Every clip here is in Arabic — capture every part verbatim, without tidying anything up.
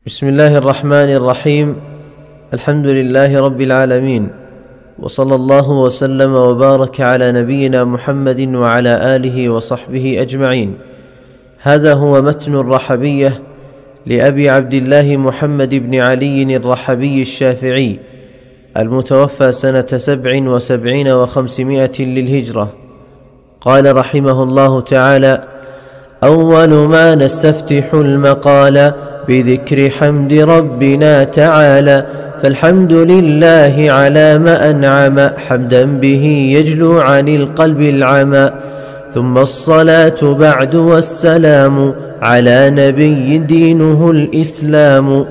بسم الله الرحمن الرحيم. الحمد لله رب العالمين، وصلى الله وسلم وبارك على نبينا محمد وعلى آله وصحبه أجمعين. هذا هو متن الرحبية لأبي عبد الله محمد بن علي الرحبي الشافعي المتوفى سنة سبع وسبعين وخمسمائة للهجرة. قال رحمه الله تعالى: أول ما نستفتح المقال بذكر حمد ربنا تعالى، فالحمد لله على ما أنعم، حمدا به يجلو عن القلب العمى. ثم الصلاة بعد والسلام على نبي دينه الإسلام،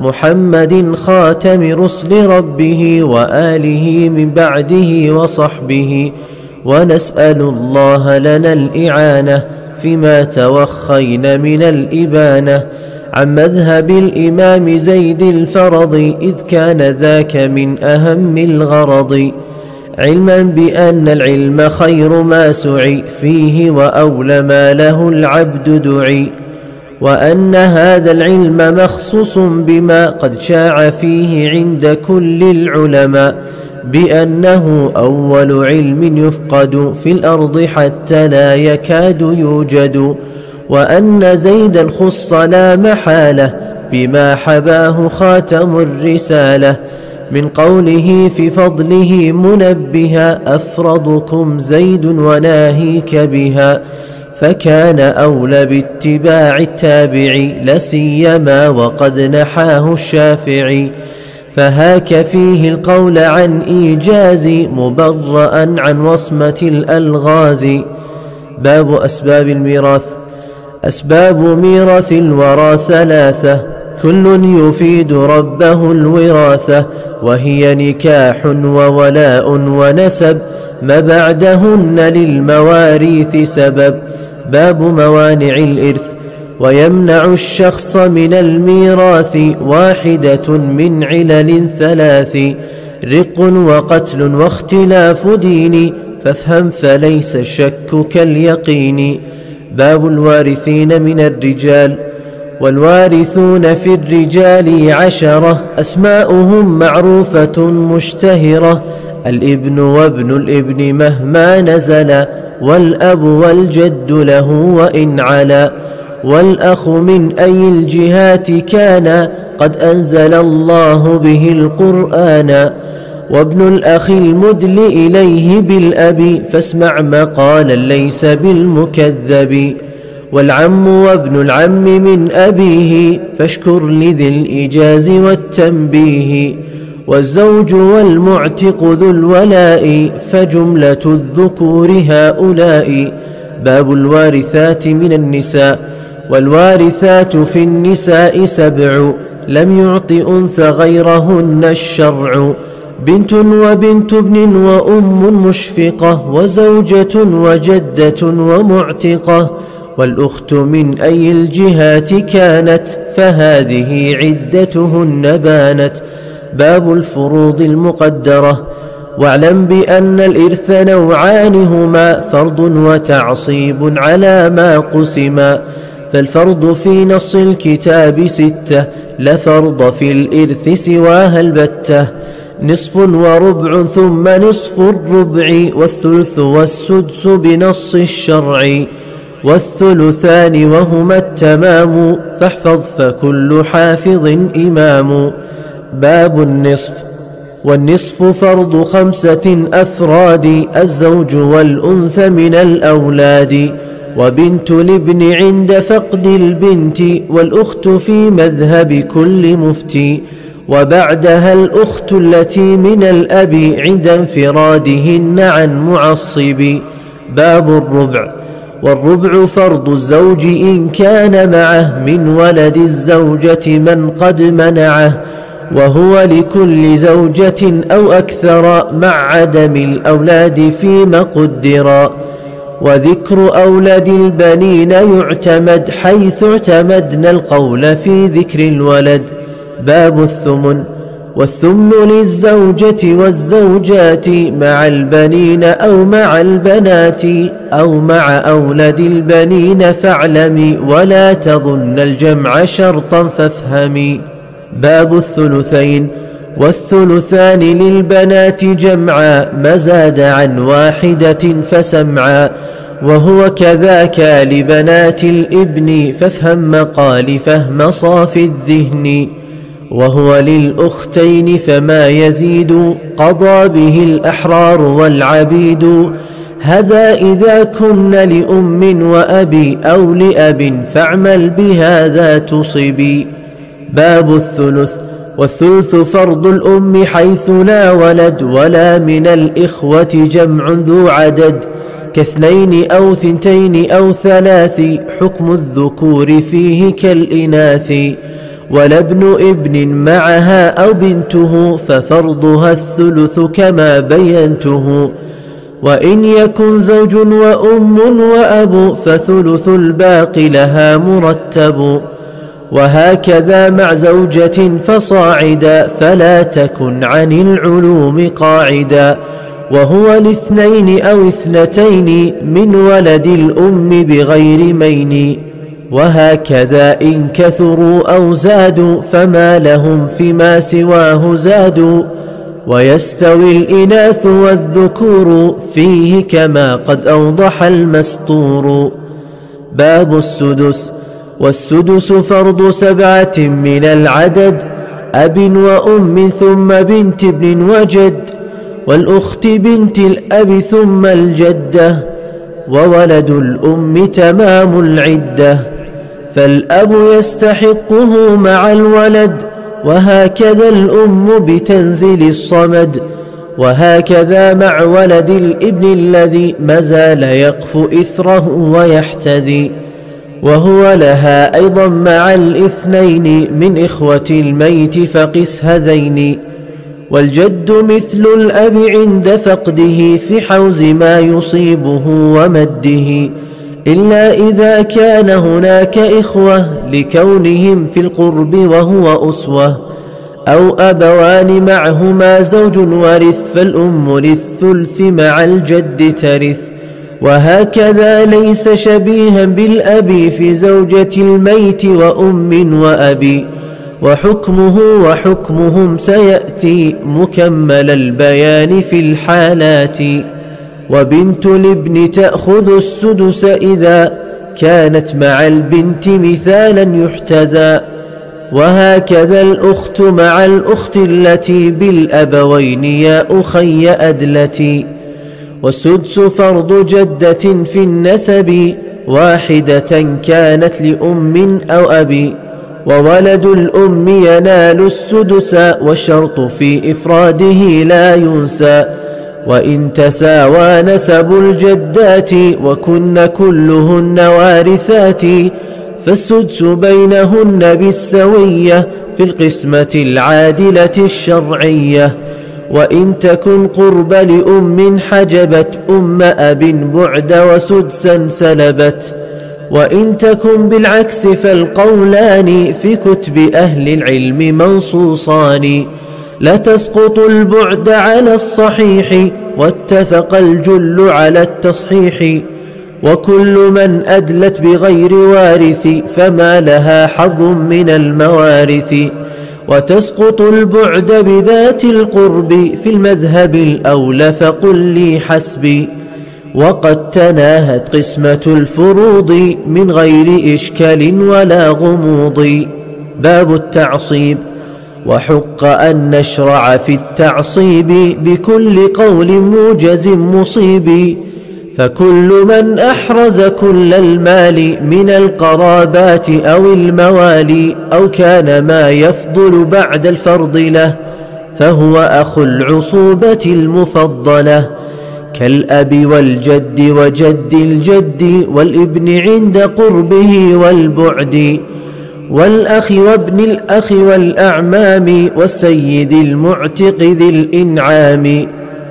محمد خاتم رسل ربه وآله من بعده وصحبه. ونسأل الله لنا الإعانة فيما توخين من الإبانة عن مذهب الإمام زيد الفرض، إذ كان ذاك من أهم الغرض. علما بأن العلم خير ما سعي فيه، وأولى ما له العبد دعي. وأن هذا العلم مخصوص بما قد شاع فيه عند كل العلماء، بأنه أول علم يفقد في الأرض حتى لا يكاد يوجد. وأن زيدا خص لا محالة بما حباه خاتم الرسالة، من قوله في فضله منبها: أفرضكم زيد وناهيك بها. فكان أولى باتباع التابع لسيما وقد نحاه الشافعي. فهاك فيه القول عن إيجاز مبرأ عن وصمة الألغاز. باب أسباب الميراث. أسباب ميراث الورى ثلاثة، كل يفيد ربه الوراثة، وهي نكاح وولاء ونسب، ما بعدهن للمواريث سبب. باب موانع الإرث. ويمنع الشخص من الميراث واحدة من علل ثلاث، رق وقتل واختلاف دين، فافهم فليس الشك كاليقين. باب الوارثين من الرجال. والوارثون في الرجال عشرة، أسماؤهم معروفة مشتهرة: الابن وابن الابن مهما نزل، والأب والجد له وإن علا، والأخ من أي الجهات كان، قد أنزل الله به القرآن. وابن الأخ المدل إليه بالأب، فاسمع مقالا ليس بالمكذب. والعم وابن العم من أبيه، فاشكر لذي الإجاز والتنبيه. والزوج والمعتق ذو الولاء، فجملة الذكور هؤلاء. باب الوارثات من النساء. والوارثات في النساء سبع، لم يعط أنثى غيرهن الشرع: بنت وبنت ابن وأم مشفقة، وزوجة وجدة ومعتقة. والأخت من أي الجهات كانت، فهذه عدتهن بانت. باب الفروض المقدرة. واعلم بأن الإرث نوعان هما، فرض وتعصيب على ما قسما. فالفرض في نص الكتاب ستة، لا فرض في الإرث سواها البتة: نصف وربع ثم نصف الربع، والثلث والسدس بنص الشرع، والثلثان وهما التمام، فاحفظ فكل حافظ إمام. باب النصف. والنصف فرض خمسة أفراد، الزوج والأنثى من الأولاد، وبنت الابن عند فقد البنت، والأخت في مذهب كل مفتي. وبعدها الأخت التي من الأب عند انفرادهن عن معصب. باب الربع. والربع فرض الزوج إن كان معه من ولد الزوجة من قد منعه، وهو لكل زوجة أو أكثر مع عدم الأولاد فيما قدرا. وذكر أولاد البنين يعتمد، حيث اعتمدنا القول في ذكر الولد. باب الثمن. والثمن للزوجة والزوجات مع البنين أو مع البنات أو مع أولد البنين فاعلمي ولا تظن الجمع شرطا فافهمي. باب الثلثين. والثلثان للبنات جمعا ما زاد عن واحدة فسمعا، وهو كذاك لبنات الابن فافهم مقال فهم صافي الذهن. وهو للأختين فما يزيد قضى به الأحرار والعبيد، هذا إذا كن لأم وأبي أو لأب فاعمل بهذا تصبي. باب الثلث. والثلث فرض الأم حيث لا ولد ولا من الإخوة جمع ذو عدد، كاثنين أو ثنتين أو ثلاث حكم الذكور فيه كالإناث. ولا ابن ابن معها أو بنته ففرضها الثلث كما بينته. وإن يكن زوج وأم وأب فثلث الباقي لها مرتب. وهكذا مع زوجة فصاعدا فلا تكن عن العلوم قاعدا. وهو لاثنين أو اثنتين من ولد الأم بغير مين. وهكذا إن كثروا أو زادوا فما لهم فيما سواه زادوا. ويستوي الإناث والذكور فيه كما قد أوضح المسطور. باب السدس. والسدس فرض سبعة من العدد، أب وأم ثم بنت ابن وجد، والأخت بنت الأب ثم الجدة، وولد الأم تمام العدة. فالأب يستحقه مع الولد، وهكذا الأم بتنزل الصمد. وهكذا مع ولد الابن الذي مازال يقف إثره ويحتذي. وهو لها أيضا مع الاثنين من إخوة الميت فقس هذين. والجد مثل الأب عند فقده في حوز ما يصيبه ومده، إلا إذا كان هناك إخوة لكونهم في القرب وهو أسوة، أو أبوان معهما زوج ورث فالأم للثلث مع الجد ترث. وهكذا ليس شبيها بالأب في زوجة الميت وأم وأبي، وحكمه وحكمهم سيأتي مكمل البيان في الحالات. وبنت الابن تأخذ السدس إذا كانت مع البنت مثالا يحتذى. وهكذا الأخت مع الأخت التي بالأبوين يا أخي أدلتي. والسدس فرض جدة في النسب، واحدة كانت لأم أو أبي. وولد الأم ينال السدس، والشرط في إفراده لا ينسى. وإن تساوى نسب الجدات وكن كلهن وارثات، فالسدس بينهن بالسوية في القسمة العادلة الشرعية. وإن تكن قرب لأم حجبت أم أب بعد وسدسا سلبت. وإن تكن بالعكس فالقولان في كتب أهل العلم منصوصان. لا تسقط البعد على الصحيح، واتفق الجل على التصحيح. وكل من أدلت بغير وارث فما لها حظ من الموارث. وتسقط البعد بذات القرب في المذهب الأولى فقل لي حسبي. وقد تناهت قسمة الفروض من غير إشكال ولا غموض. باب التعصيب. وحق أن نشرع في التعصيب بكل قول موجز مصيب، فكل من أحرز كل المال من القرابات أو الموالي، أو كان ما يفضل بعد الفرض له، فهو أخو العصوبة المفضلة، كالأب والجد وجد الجد والابن عند قربه والبعد، والأخ وابن الأخ والأعمام، والسيد المعتق ذي الإنعام.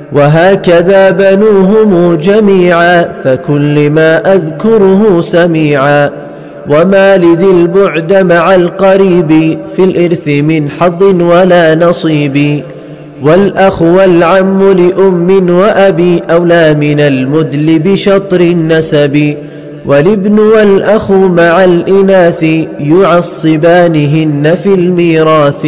وهكذا بنوهم جميعا، فكل ما أذكره سميعا. وما لذي البعد مع القريب في الإرث من حظ ولا نصيب. والأخ والعم لأم وأبي أولى من المدل بشطر النسب. والابن والأخ مع الإناث يعصبانهن في الميراث.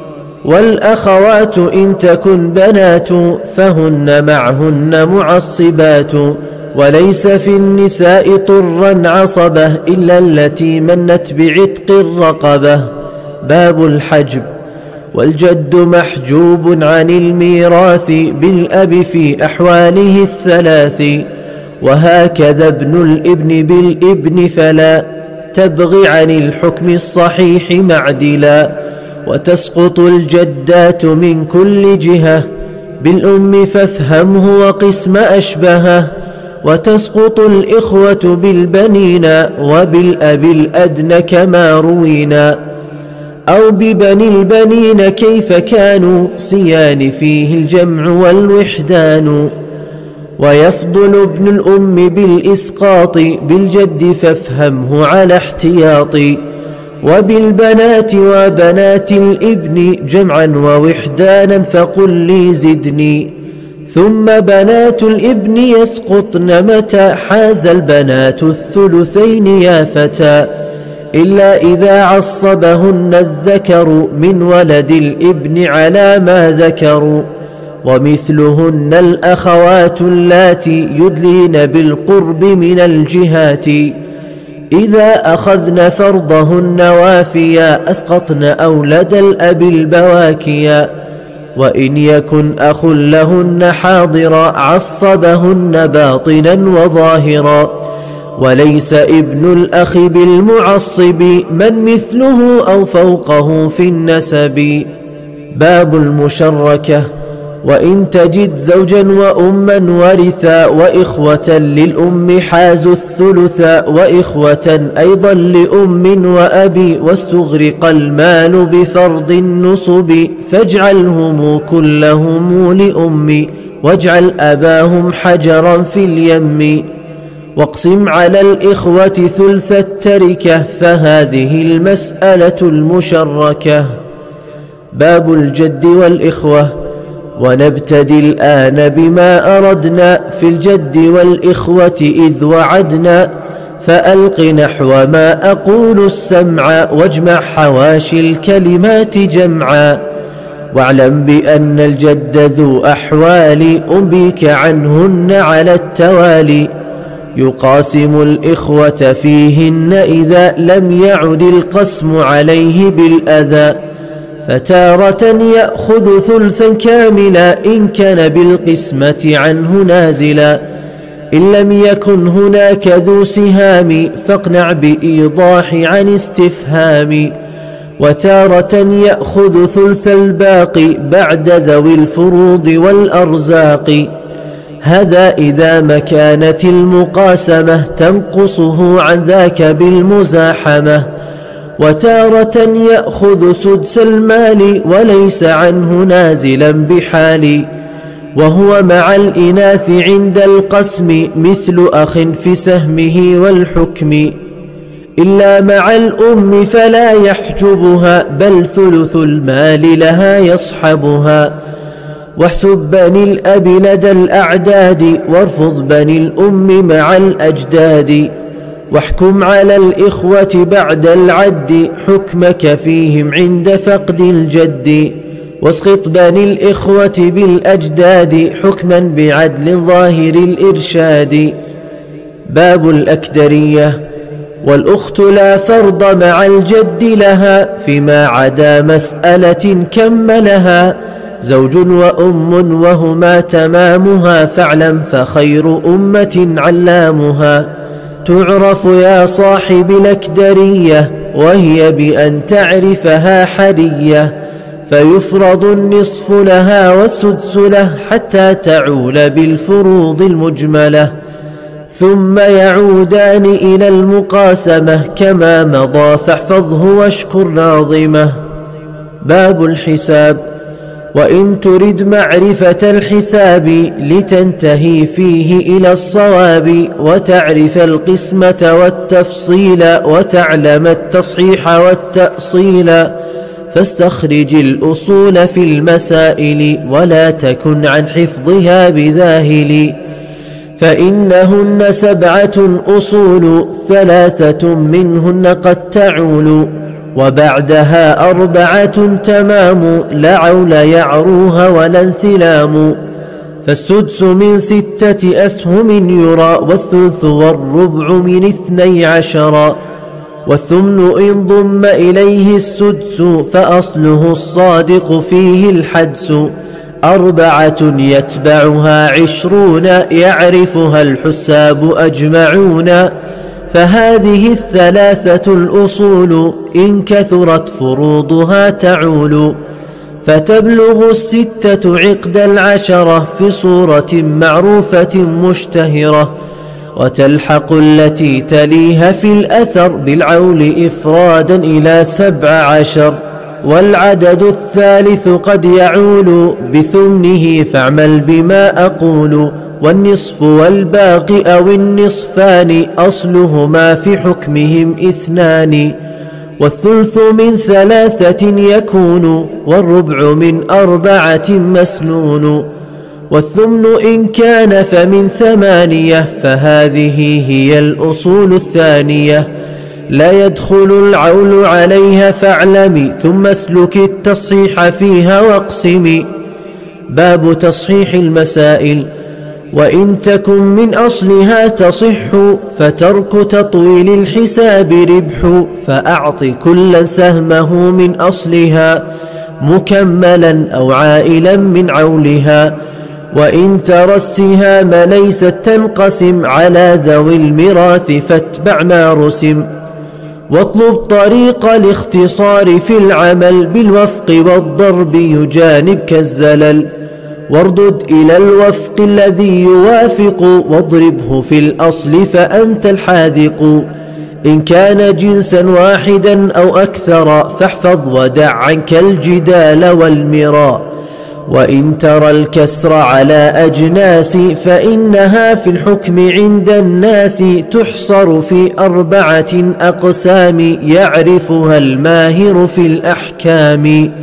والأخوات إن تكن بنات فهن معهن معصبات. وليس في النساء طرا عصبة إلا التي منت بعتق الرقبة. باب الحجب. والجد محجوب عن الميراث بالأب في أحواله الثلاث. وهكذا ابن الابن بالابن فلا تبغ عن الحكم الصحيح معدلا. وتسقط الجدات من كل جهة بالأم فافهمه وقسم أشبهه. وتسقط الإخوة بالبنين وبالأب الأدنى كما روينا. أو ببني البنين كيف كانوا صيان فيه الجمع والوحدان. ويفضل ابن الأم بالإسقاط بالجد فافهمه على احتياط. وبالبنات وبنات الابن جمعا ووحدانا فقل لي زدني. ثم بنات الابن يسقطن متى حاز البنات الثلثين يا فتى. إلا إذا عصبهن الذكر من ولد الابن على ما ذكروا. ومثلهن الأخوات اللاتي يدلين بالقرب من الجهات. إذا أخذن فرضهن وافيا أسقطن أولد الأب البواكيا. وإن يكن أخ لهن حاضرا عصبهن باطنا وظاهرا. وليس ابن الأخ بالمعصب من مثله أو فوقه في النسب. باب المشركة. وإن تجد زوجا وأما ورثا وإخوة للأم حازوا الثلثا. وإخوة أيضا لأم وأبي واستغرق المال بفرض النصب. فاجعلهم كلهم لأم واجعل أباهم حجرا في اليم. واقسم على الإخوة ثلث التركة فهذه المسألة المشركة. باب الجد والإخوة. ونبتدي الآن بما أردنا في الجد والإخوة إذ وعدنا. فألق نحو ما أقول السمع واجمع حواشي الكلمات جمعا. واعلم بأن الجد ذو أحوال أنبيك عنهن على التوالي. يقاسم الإخوة فيهن إذا لم يعد القسم عليه بالأذى. فتارة يأخذ ثلثا كاملا إن كان بالقسمة عنه نازلا. إن لم يكن هناك ذو سهام فاقنع بإيضاح عن استفهام. وتارة يأخذ ثلث الباقي بعد ذوي الفروض والأرزاق. هذا إذا ما كانت المقاسمة تنقصه عن ذاك بالمزاحمة. وتارة يأخذ سدس المال وليس عنه نازلا بحال. وهو مع الإناث عند القسم مثل أخ في سهمه والحكم. إلا مع الأم فلا يحجبها بل ثلث المال لها يصحبها. واحسب بني الأب لدى الأعداد وارفض بني الأم مع الأجداد. واحكم على الإخوة بعد العد حكمك فيهم عند فقد الجد. واسقط بني الإخوة بالأجداد حكما بعدل ظاهر الإرشاد. باب الأكدرية. والأخت لا فرض مع الجد لها فيما عدا مسألة كملها. زوج وأم وهما تمامها فاعلم فخير أمة علامها. تعرف يا صاحب الأكدرية وهي بأن تعرفها حرية. فيفرض النصف لها والسدس له حتى تعول بالفروض المجملة. ثم يعودان إلى المقاسمة كما مضى فاحفظه واشكر ناظمه. باب الحساب. وإن ترد معرفة الحساب لتنتهي فيه إلى الصواب وتعرف القسمة والتفصيل وتعلم التصحيح والتأصيل فاستخرج الأصول في المسائل ولا تكن عن حفظها بذاهل فإنهن سبعة أصول ثلاثة منهن قد تعول وبعدها أربعة تمام لا عول يعروها ولا انثلام فالسدس من ستة أسهم يرى والثلث والربع من اثني عشر والثمن إن ضم إليه السدس فأصله الصادق فيه الحدس أربعة يتبعها عشرون يعرفها الحساب أجمعون فهذه الثلاثة الأصول إن كثرت فروضها تعول فتبلغ الستة عقد العشرة في صورة معروفة مشتهرة وتلحق التي تليها في الأثر بالعول إفرادا إلى سبع عشر والعدد الثالث قد يعول بثمنه فاعمل بما أقول والنصف والباقي أو النصفان أصلهما في حكمهم اثنان والثلث من ثلاثة يكون والربع من أربعة مسنون والثمن إن كان فمن ثمانية فهذه هي الأصول الثانية لا يدخل العول عليها فاعلمي ثم اسلك التصحيح فيها واقسمي باب تصحيح المسائل وإن تكن من أصلها تصح فترك تطويل الحساب ربح فأعط كلا سهمه من أصلها مكملا أو عائلا من عولها وإن ترى السهام ليست تنقسم على ذوي الميراث فاتبع ما رسم واطلب طريق الاختصار في العمل بالوفق والضرب يجانبك الزلل واردد إلى الوفق الذي يوافق واضربه في الأصل فأنت الحاذق إن كان جنسا واحدا أو أكثر فاحفظ ودع عنك الجدال والمراء وإن ترى الكسر على أجناس فإنها في الحكم عند الناس تحصر في أربعة أقسام يعرفها الماهر في الأحكام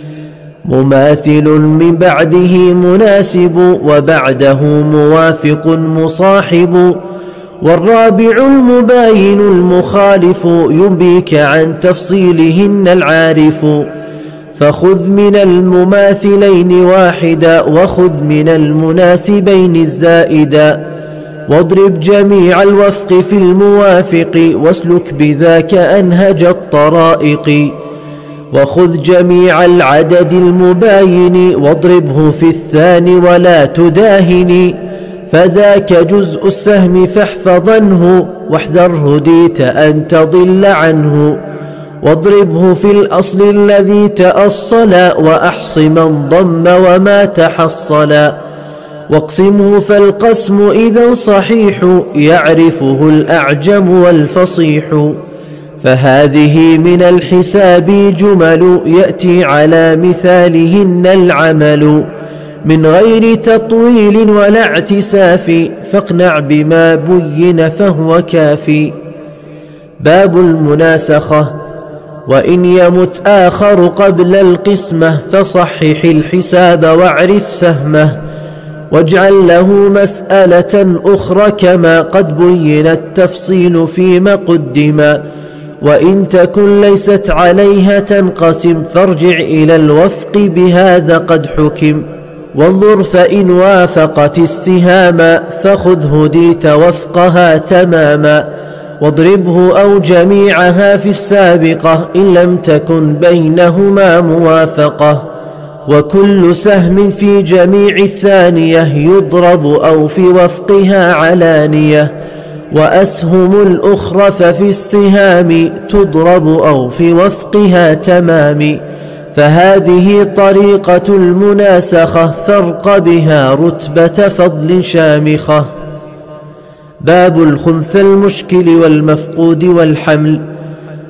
مماثل من بعده مناسب وبعده موافق مصاحب والرابع المباين المخالف ينبيك عن تفصيلهن العارف فخذ من المماثلين واحدا وخذ من المناسبين الزائدا واضرب جميع الوفق في الموافق واسلك بذاك أنهج الطرائق وخذ جميع العدد المباين واضربه في الثاني ولا تداهن فذاك جزء السهم فاحفظنه واحذر هديت أن تضل عنه واضربه في الأصل الذي تأصل وأحص من ضم وما تحصل واقسمه فالقسم إذا صحيح يعرفه الأعجم والفصيح فهذه من الحساب جمل يأتي على مثالهن العمل من غير تطويل ولا اعتساف فاقنع بما بين فهو كافي باب المناسخة وإن يمت آخر قبل القسمة فصحح الحساب واعرف سهمه واجعل له مسألة أخرى كما قد بين التفصيل فيما قدم وإن تكن ليست عليها تنقسم فارجع إلى الوفق بهذا قد حكم وانظر فإن وافقت السهام فخذ هديت وفقها تماما واضربه أو جميعها في السابقة إن لم تكن بينهما موافقة وكل سهم في جميع الثانية يضرب أو في وفقها علانية وأسهم الأخرى ففي السهام تضرب أو في وفقها تمام فهذه طريقة المناسخة فرق بها رتبة فضل شامخة باب الخنث المشكل والمفقود والحمل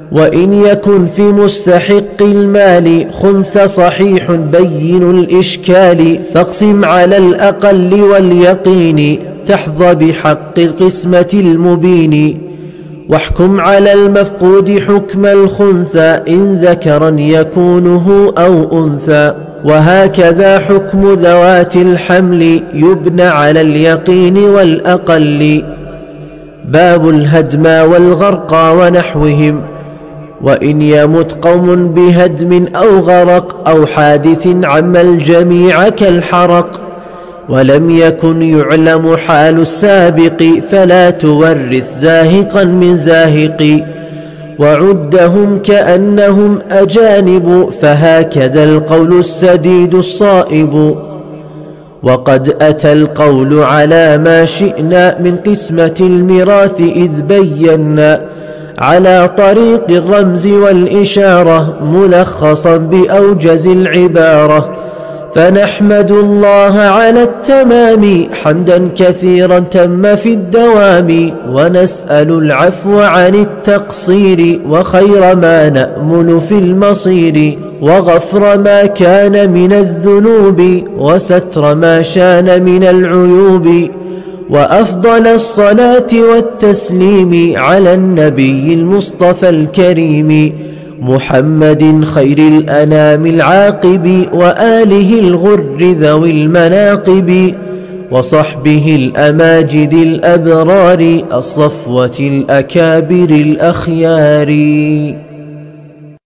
وإن يكن في مستحق المال خنث صحيح بين الإشكال فاقسم على الأقل واليقين تحظى بحق القسمة المبين. واحكم على المفقود حكم الخنثى إن ذكرا يكونه أو أنثى. وهكذا حكم ذوات الحمل يبنى على اليقين والأقل. باب الهدم والغرق ونحوهم. وإن يمت قوم بهدم أو غرق أو حادث عم الجميع كالحرق ولم يكن يعلم حال السابق فلا تورث زاهقا من زاهق. وعدهم كأنهم أجانب فهكذا القول السديد الصائب. وقد أتى القول على ما شئنا من قسمة الميراث إذ بينا على طريق الرمز والإشارة ملخصا بأوجز العبارة. فنحمد الله على التمام حمدا كثيرا تم في الدوام ونسأل العفو عن التقصير وخير ما نأمل في المصير وغفر ما كان من الذنوب وستر ما شان من العيوب. وأفضل الصلاة والتسليم على النبي المصطفى الكريم محمد خير الأنام العاقب وآله الغر ذوي المناقب وصحبه الأماجد الأبرار الصفوة الأكابر الأخيار.